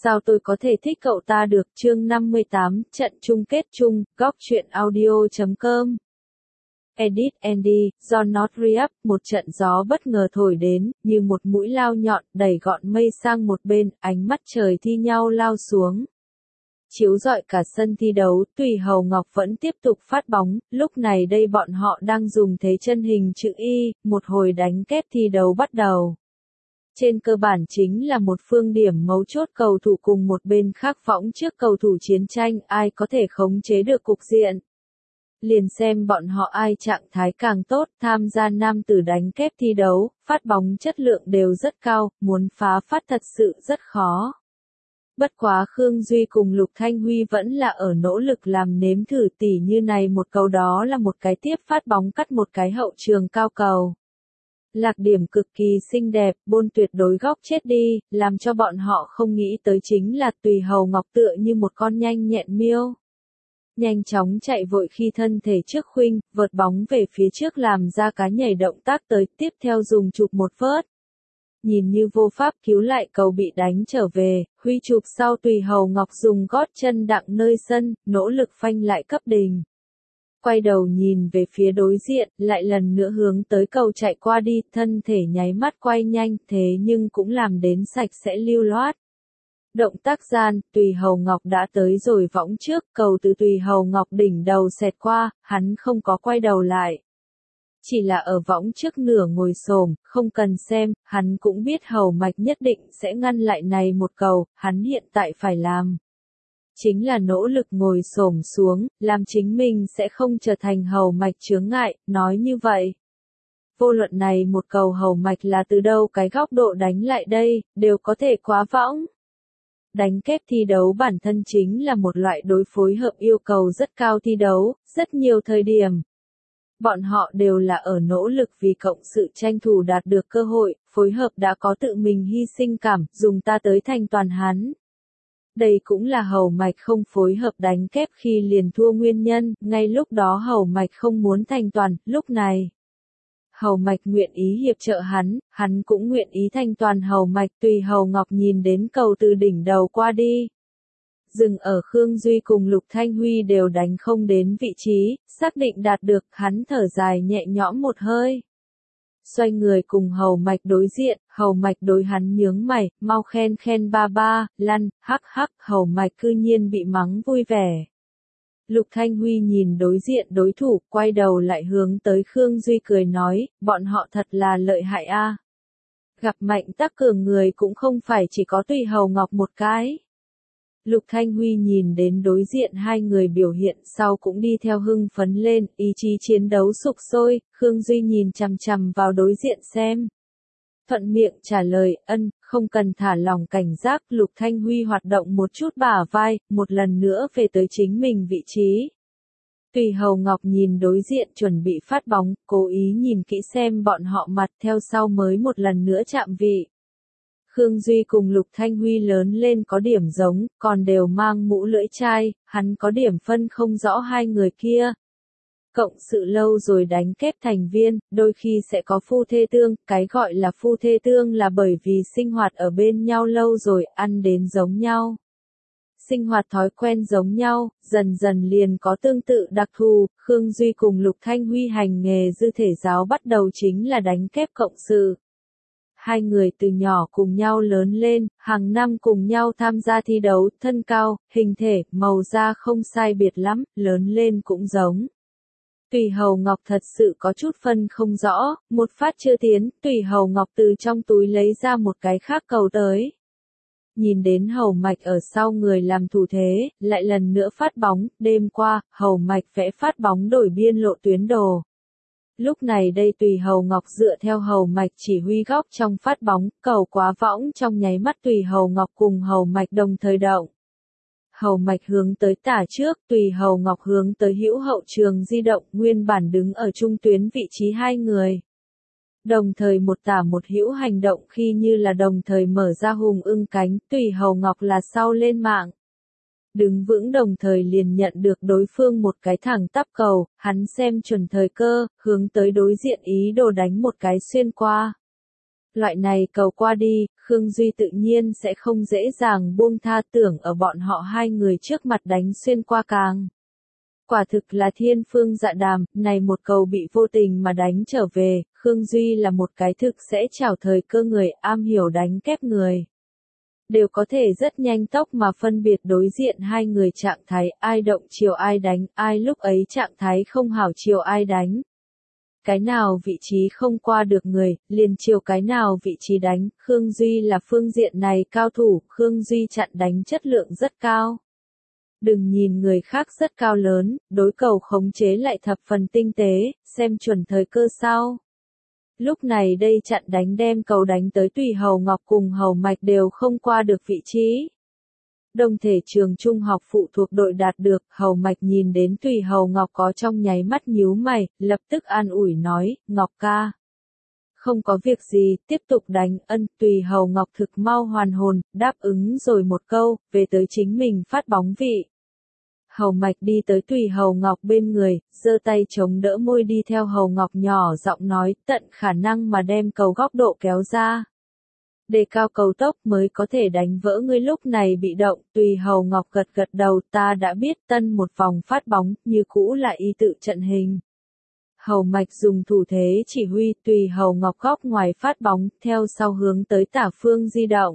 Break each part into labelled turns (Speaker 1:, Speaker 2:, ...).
Speaker 1: Sao tôi có thể thích cậu ta được? Chương 58, trận chung kết chung, góc truyện audio.com. Edit Andy, do Not Re-up, một trận gió bất ngờ thổi đến, như một mũi lao nhọn, đẩy gọn mây sang một bên, ánh mắt trời thi nhau lao xuống. Chiếu rọi cả sân thi đấu, Tùy Hầu Ngọc vẫn tiếp tục phát bóng, lúc này đây bọn họ đang dùng thế chân hình chữ Y, một hồi đánh kép thi đấu bắt đầu. Trên cơ bản chính là một phương điểm mấu chốt, cầu thủ cùng một bên khác võng trước cầu thủ chiến tranh, ai có thể khống chế được cục diện. Liền xem bọn họ ai trạng thái càng tốt, tham gia nam tử đánh kép thi đấu, phát bóng chất lượng đều rất cao, muốn phá phát thật sự rất khó. Bất quá Khương Duy cùng Lục Thanh Huy vẫn là ở nỗ lực làm nếm thử, tỉ như này một cầu đó là một cái tiếp phát bóng cắt một cái hậu trường cao cầu. Lạc điểm cực kỳ xinh đẹp, bôn tuyệt đối góc chết đi, làm cho bọn họ không nghĩ tới chính là Tùy Hầu Ngọc tựa như một con nhanh nhẹn miêu. Nhanh chóng chạy vội khi thân thể trước khuynh, vợt bóng về phía trước làm ra cái nhảy động tác tới, tiếp theo dùng chụp một vớt. Nhìn như vô pháp cứu lại cầu bị đánh trở về, Huy chụp sau Tùy Hầu Ngọc dùng gót chân đặng nơi sân, nỗ lực phanh lại cấp đình. Quay đầu nhìn về phía đối diện, lại lần nữa hướng tới cầu chạy qua đi, thân thể nháy mắt quay nhanh, thế nhưng cũng làm đến sạch sẽ lưu loát. Động tác gian, Tùy Hầu Ngọc đã tới rồi võng trước, cầu từ Tùy Hầu Ngọc đỉnh đầu xẹt qua, hắn không có quay đầu lại. Chỉ là ở võng trước nửa ngồi xổm, không cần xem, hắn cũng biết Hầu Mạch nhất định sẽ ngăn lại này một cầu, hắn hiện tại phải làm. Chính là nỗ lực ngồi xổm xuống, làm chính mình sẽ không trở thành Hầu Mạch chướng ngại, nói như vậy. Vô luận này một cầu Hầu Mạch là từ đâu cái góc độ đánh lại đây, đều có thể quá võng. Đánh kép thi đấu bản thân chính là một loại đối phối hợp yêu cầu rất cao thi đấu, rất nhiều thời điểm. Bọn họ đều là ở nỗ lực vì cộng sự tranh thủ đạt được cơ hội, phối hợp đã có tự mình hy sinh cảm, dùng ta tới thành toàn hắn. Đây cũng là Hầu Mạch không phối hợp đánh kép khi liền thua nguyên nhân, ngay lúc đó Hầu Mạch không muốn thành toàn, lúc này. Hầu Mạch nguyện ý hiệp trợ hắn cũng nguyện ý thành toàn Hầu Mạch. Tùy Hầu Ngọc nhìn đến cầu từ đỉnh đầu qua đi. Dừng ở Khương Duy cùng Lục Thanh Huy đều đánh không đến vị trí, xác định đạt được, hắn thở dài nhẹ nhõm một hơi. Xoay người cùng Hầu Mạch đối diện, Hầu Mạch đối hắn nhướng mày, mau khen ba ba, lăn, hắc hắc, Hầu Mạch cư nhiên bị mắng vui vẻ. Lục Thanh Huy nhìn đối diện đối thủ, quay đầu lại hướng tới Khương Duy cười nói, bọn họ thật là lợi hại a. Gặp mạnh tác cường người cũng không phải chỉ có Tùy Hầu Ngọc một cái. Lục Thanh Huy nhìn đến đối diện hai người biểu hiện sau cũng đi theo hưng phấn lên, ý chí chiến đấu sục sôi, Khương Duy nhìn chằm chằm vào đối diện xem. Thuận miệng trả lời, không cần thả lỏng cảnh giác. Lục Thanh Huy hoạt động một chút bả vai, một lần nữa về tới chính mình vị trí. Tùy Hầu Ngọc nhìn đối diện chuẩn bị phát bóng, cố ý nhìn kỹ xem bọn họ mặt theo sau mới một lần nữa chạm vị. Khương Duy cùng Lục Thanh Huy lớn lên có điểm giống, còn đều mang mũ lưỡi chai, hắn có điểm phân không rõ hai người kia. Cộng sự lâu rồi đánh kép thành viên, đôi khi sẽ có phu thê tương, cái gọi là phu thê tương là bởi vì sinh hoạt ở bên nhau lâu rồi, ăn đến giống nhau. Sinh hoạt thói quen giống nhau, dần dần liền có tương tự đặc thù. Khương Duy cùng Lục Thanh Huy hành nghề dư thể giáo bắt đầu chính là đánh kép cộng sự. Hai người từ nhỏ cùng nhau lớn lên, hàng năm cùng nhau tham gia thi đấu, thân cao, hình thể, màu da không sai biệt lắm, lớn lên cũng giống. Tùy Hầu Ngọc thật sự có chút phân không rõ, một phát chưa tiến, Tùy Hầu Ngọc từ trong túi lấy ra một cái khác cầu tới. Nhìn đến Hầu Mạch ở sau người làm thủ thế, lại lần nữa phát bóng, đêm qua, Hầu Mạch vẽ phát bóng đổi biên lộ tuyến đồ. Lúc này đây Tùy Hầu Ngọc dựa theo Hầu Mạch chỉ huy góc trong phát bóng, cầu quá võng trong nháy mắt Tùy Hầu Ngọc cùng Hầu Mạch đồng thời động. Hầu Mạch hướng tới tả trước, Tùy Hầu Ngọc hướng tới hữu hậu trường di động, nguyên bản đứng ở trung tuyến vị trí hai người. Đồng thời một tả một hữu hành động khi như là đồng thời mở ra hùng ưng cánh, Tùy Hầu Ngọc là sau lên mạng. Đứng vững đồng thời liền nhận được đối phương một cái thẳng tắp cầu, hắn xem chuẩn thời cơ, hướng tới đối diện ý đồ đánh một cái xuyên qua. Loại này cầu qua đi, Khương Duy tự nhiên sẽ không dễ dàng buông tha, tưởng ở bọn họ hai người trước mặt đánh xuyên qua càng. Quả thực là thiên phương dạ đàm, này một cầu bị vô tình mà đánh trở về, Khương Duy là một cái thực sẽ chảo thời cơ người, am hiểu đánh kép người. Đều có thể rất nhanh tốc mà phân biệt đối diện hai người trạng thái, ai động chiều ai đánh, ai lúc ấy trạng thái không hảo chiều ai đánh. Cái nào vị trí không qua được người, liền chiều cái nào vị trí đánh, Khương Duy là phương diện này cao thủ, Khương Duy chặn đánh chất lượng rất cao. Đừng nhìn người khác rất cao lớn, đối cầu khống chế lại thập phần tinh tế, xem chuẩn thời cơ sau. Lúc này đây chặn đánh đem cầu đánh tới Tùy Hầu Ngọc cùng Hầu Mạch đều không qua được vị trí. Đồng thể trường trung học phụ thuộc đội đạt được, Hầu Mạch nhìn đến Tùy Hầu Ngọc có trong nháy mắt nhíu mày, lập tức an ủi nói, Ngọc ca. Không có việc gì, tiếp tục đánh, Tùy Hầu Ngọc thực mau hoàn hồn, đáp ứng rồi một câu, về tới chính mình phát bóng vị. Hầu Mạch đi tới Tùy Hầu Ngọc bên người, giơ tay chống đỡ môi đi theo Hầu Ngọc nhỏ giọng nói, tận khả năng mà đem cầu góc độ kéo ra. Đề cao cầu tốc mới có thể đánh vỡ ngươi lúc này bị động, Tùy Hầu Ngọc gật gật đầu, ta đã biết, tân một vòng phát bóng, như cũ là y tự trận hình. Hầu Mạch dùng thủ thế chỉ huy, Tùy Hầu Ngọc góc ngoài phát bóng, theo sau hướng tới tả phương di động.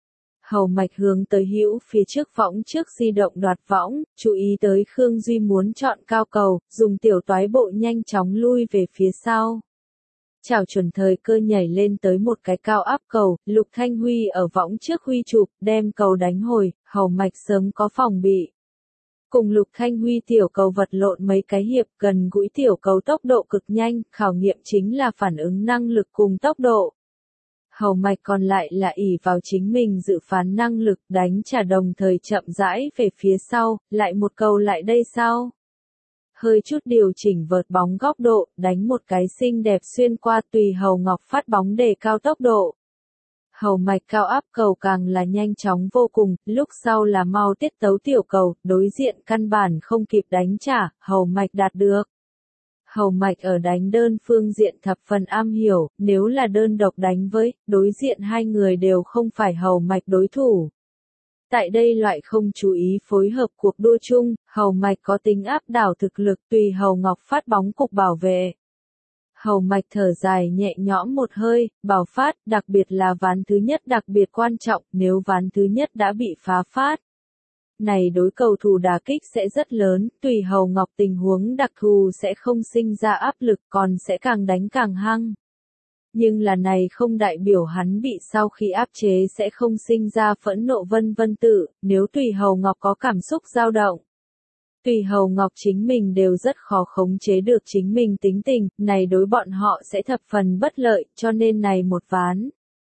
Speaker 1: Hầu Mạch hướng tới hữu phía trước võng trước di động đoạt võng, chú ý tới Khương Duy muốn chọn cao cầu, dùng tiểu toái bộ nhanh chóng lui về phía sau. Chảo chuẩn thời cơ nhảy lên tới một cái cao áp cầu, Lục Thanh Huy ở võng trước huy chụp, đem cầu đánh hồi, Hầu Mạch sớm có phòng bị. Cùng Lục Thanh Huy tiểu cầu vật lộn mấy cái hiệp, gần gũi tiểu cầu tốc độ cực nhanh, khảo nghiệm chính là phản ứng năng lực cùng tốc độ. Hầu Mạch còn lại là ỷ vào chính mình dự phán năng lực đánh trả đồng thời chậm rãi về phía sau, lại một cầu lại đây sau. Hơi chút điều chỉnh vợt bóng góc độ, đánh một cái xinh đẹp xuyên qua Tùy Hầu Ngọc phát bóng đề cao tốc độ. Hầu Mạch cao áp cầu càng là nhanh chóng vô cùng, lúc sau là mau tiết tấu tiểu cầu, đối diện căn bản không kịp đánh trả, Hầu Mạch đạt được. Hầu Mạch ở đánh đơn phương diện thập phần am hiểu, nếu là đơn độc đánh với, đối diện hai người đều không phải Hầu Mạch đối thủ. Tại đây loại không chú ý phối hợp cuộc đua chung, Hầu Mạch có tính áp đảo thực lực, Tùy Hầu Ngọc phát bóng cục bảo vệ. Hầu Mạch thở dài nhẹ nhõm một hơi, bảo phát, đặc biệt là ván thứ nhất đặc biệt quan trọng, nếu ván thứ nhất đã bị phá phát. Này đối cầu thủ đả kích sẽ rất lớn, Tùy Hầu Ngọc tình huống đặc thù sẽ không sinh ra áp lực còn sẽ càng đánh càng hăng. Nhưng là này không đại biểu hắn bị sau khi áp chế sẽ không sinh ra phẫn nộ vân vân tự, nếu Tùy Hầu Ngọc có cảm xúc dao động. Tùy Hầu Ngọc chính mình đều rất khó khống chế được chính mình tính tình, này đối bọn họ sẽ thập phần bất lợi, cho nên này một ván.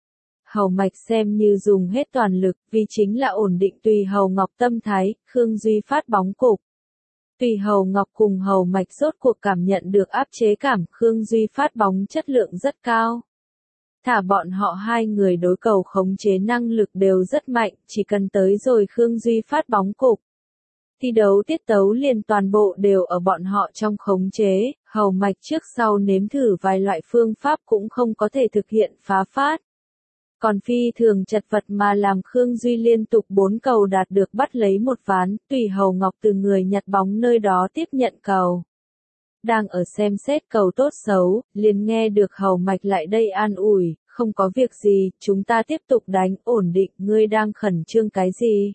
Speaker 1: Hầu Mạch xem như dùng hết toàn lực, vì chính là ổn định Tùy Hầu Ngọc tâm thái, Khương Duy phát bóng cục. Tùy Hầu Ngọc cùng Hầu Mạch rốt cuộc cảm nhận được áp chế cảm, Khương Duy phát bóng chất lượng rất cao. Thả bọn họ hai người đối cầu khống chế năng lực đều rất mạnh, chỉ cần tới rồi Khương Duy phát bóng cục. Thi đấu tiết tấu liền toàn bộ đều ở bọn họ trong khống chế, Hầu Mạch trước sau nếm thử vài loại phương pháp cũng không có thể thực hiện phá phát. Còn phi thường chật vật mà làm Khương Duy liên tục 4 cầu đạt được bắt lấy một ván, Tùy Hầu Ngọc từ người nhặt bóng nơi đó tiếp nhận cầu. Đang ở xem xét cầu tốt xấu, liền nghe được Hầu Mạch lại đây an ủi, không có việc gì, chúng ta tiếp tục đánh, ổn định, ngươi đang khẩn trương cái gì?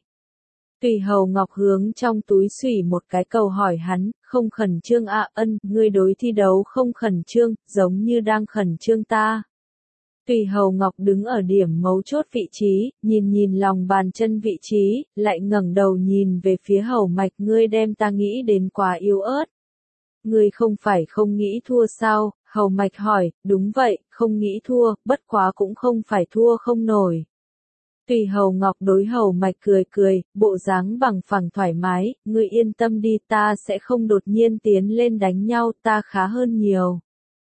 Speaker 1: Tùy Hầu Ngọc hướng trong túi xủy một cái cầu hỏi hắn, không khẩn trương ngươi đối thi đấu không khẩn trương, giống như đang khẩn trương ta. Tùy Hầu Ngọc đứng ở điểm mấu chốt vị trí, nhìn lòng bàn chân vị trí, lại ngẩng đầu nhìn về phía Hầu Mạch, ngươi đem ta nghĩ đến quá yếu ớt. Ngươi không phải không nghĩ thua sao? Hầu Mạch hỏi, đúng vậy, không nghĩ thua, bất quá cũng không phải thua không nổi. Tùy Hầu Ngọc đối Hầu Mạch cười, bộ dáng bằng phẳng thoải mái, ngươi yên tâm đi, ta sẽ không đột nhiên tiến lên đánh nhau, ta khá hơn nhiều.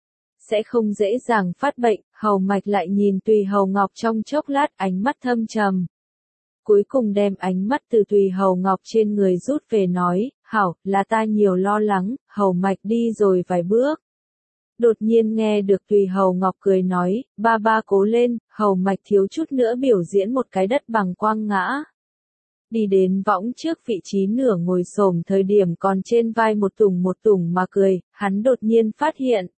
Speaker 1: Sẽ không dễ dàng phát bệnh, Hầu Mạch lại nhìn Tùy Hầu Ngọc trong chốc lát, ánh mắt thâm trầm. Cuối cùng đem ánh mắt từ Tùy Hầu Ngọc trên người rút về nói, hảo, là ta nhiều lo lắng, Hầu Mạch đi rồi vài bước. Đột nhiên nghe được Tùy Hầu Ngọc cười nói, ba ba cố lên, Hầu Mạch thiếu chút nữa biểu diễn một cái đất bằng quăng ngã. Đi đến võng trước vị trí nửa ngồi xổm thời điểm còn trên vai một tủng mà cười, hắn đột nhiên phát hiện.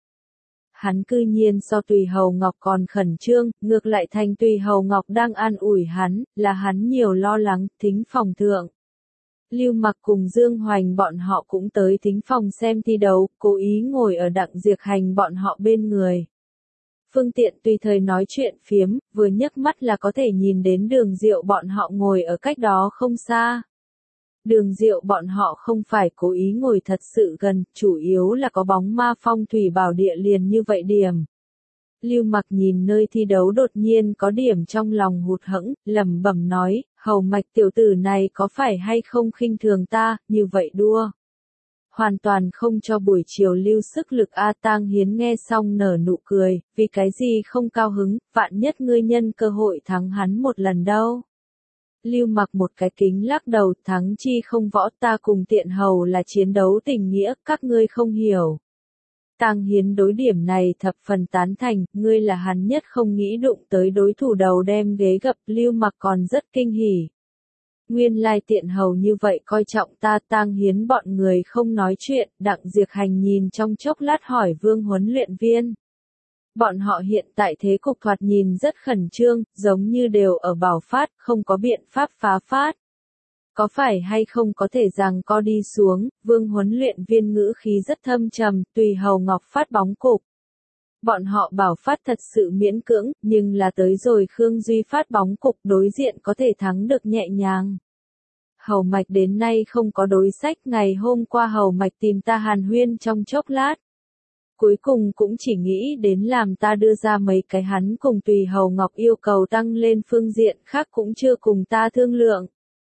Speaker 1: Hắn cư nhiên so Tùy Hầu Ngọc còn khẩn trương, ngược lại thành Tùy Hầu Ngọc đang an ủi hắn, là hắn nhiều lo lắng, thính phòng thượng. Lưu Mặc cùng Dương Hoành bọn họ cũng tới thính phòng xem thi đấu, cố ý ngồi ở Đặng Diệp Hành bọn họ bên người. Phương tiện tùy thời nói chuyện phiếm, vừa nhấc mắt là có thể nhìn đến Đường Diệu bọn họ ngồi ở cách đó không xa. Đường Diệu bọn họ không phải cố ý ngồi thật sự gần, chủ yếu là có bóng ma phong thủy bảo địa liền như vậy điểm. Lưu Mặc nhìn nơi thi đấu đột nhiên có điểm trong lòng hụt hẫng, lẩm bẩm nói, Hầu Mạch tiểu tử này có phải hay không khinh thường ta, như vậy đua. Hoàn toàn không cho buổi chiều lưu sức lực A Tang Hiến nghe xong nở nụ cười, vì cái gì không cao hứng, vạn nhất ngươi nhân cơ hội thắng hắn một lần đâu. Lưu Mặc một cái kính lắc đầu, thắng chi không võ, ta cùng Tiện Hầu là chiến đấu tình nghĩa, các ngươi không hiểu. Tang Hiến đối điểm này thập phần tán thành, ngươi là hắn nhất không nghĩ đụng tới đối thủ đầu đem ghế gập, Lưu Mặc còn rất kinh hỉ. Nguyên lai Tiện Hầu như vậy coi trọng ta. Tang Hiến bọn người không nói chuyện, Đặng Diệp Hành nhìn trong chốc lát hỏi Vương huấn luyện viên. Bọn họ hiện tại thế cục thoạt nhìn rất khẩn trương, giống như đều ở bảo phát, không có biện pháp phá phát. Có phải hay không có thể rằng co đi xuống, Vương huấn luyện viên ngữ khí rất thâm trầm, Tùy Hầu Ngọc phát bóng cục. Bọn họ bảo phát thật sự miễn cưỡng, nhưng là tới rồi Khương Duy phát bóng cục đối diện có thể thắng được nhẹ nhàng. Hầu Mạch đến nay không có đối sách, ngày hôm qua Hầu Mạch tìm ta hàn huyên trong chốc lát. Cuối cùng cũng chỉ nghĩ đến làm ta đưa ra mấy cái hắn cùng Tùy Hầu Ngọc yêu cầu tăng lên phương diện khác cũng chưa cùng ta thương lượng.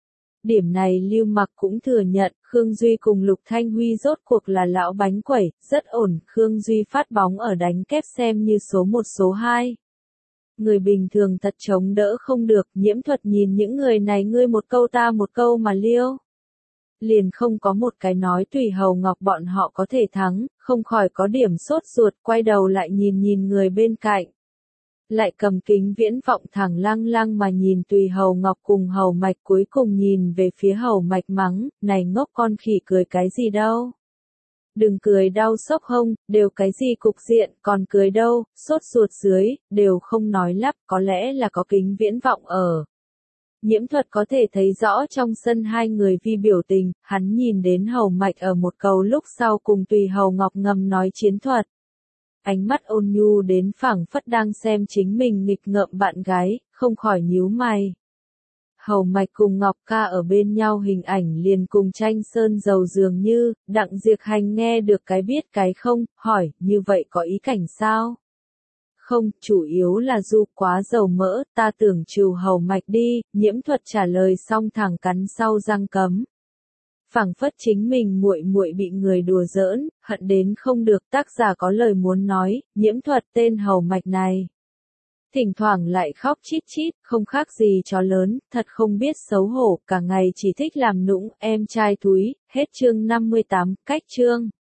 Speaker 1: Điểm này Lưu Mặc cũng thừa nhận, Khương Duy cùng Lục Thanh Huy rốt cuộc là lão bánh quẩy, rất ổn, Khương Duy phát bóng ở đánh kép xem như số 1 số 2. Người bình thường thật chống đỡ không được, Nhiễm Thuật nhìn những người này ngươi một câu ta một câu mà liêu. Liền không có một cái nói Tùy Hầu Ngọc bọn họ có thể thắng, không khỏi có điểm sốt ruột, quay đầu lại nhìn người bên cạnh. Lại cầm kính viễn vọng thẳng lăng mà nhìn Tùy Hầu Ngọc cùng Hầu Mạch, cuối cùng nhìn về phía Hầu Mạch mắng, này ngốc con khỉ cười cái gì đâu. Đừng cười đau sốc hông, đều cái gì cục diện, còn cười đâu, sốt ruột dưới, đều không nói lắp, có lẽ là có kính viễn vọng ở. Nhiễm Thuật có thể thấy rõ trong sân hai người vi biểu tình, hắn nhìn đến Hầu Mạch ở một cầu lúc sau cùng Tùy Hầu Ngọc ngầm nói chiến thuật. Ánh mắt ôn nhu đến phảng phất đang xem chính mình nghịch ngợm bạn gái, không khỏi nhíu mày. Hầu Mạch cùng Ngọc Ca ở bên nhau hình ảnh liền cùng tranh sơn dầu dường như, Đặng Diệp Hành nghe được cái biết cái không, hỏi, như vậy có ý cảnh sao? Không, chủ yếu là du quá dầu mỡ, ta tưởng trừ Hầu Mạch đi, Nhiễm Thuật trả lời xong thẳng cắn sau răng cấm. Phảng phất chính mình muội bị người đùa giỡn, hận đến không được, tác giả có lời muốn nói, Nhiễm Thuật tên Hầu Mạch này. Thỉnh thoảng lại khóc chít chít, không khác gì chó lớn, thật không biết xấu hổ, cả ngày chỉ thích làm nũng, em trai thúi, hết chương 58, cách chương.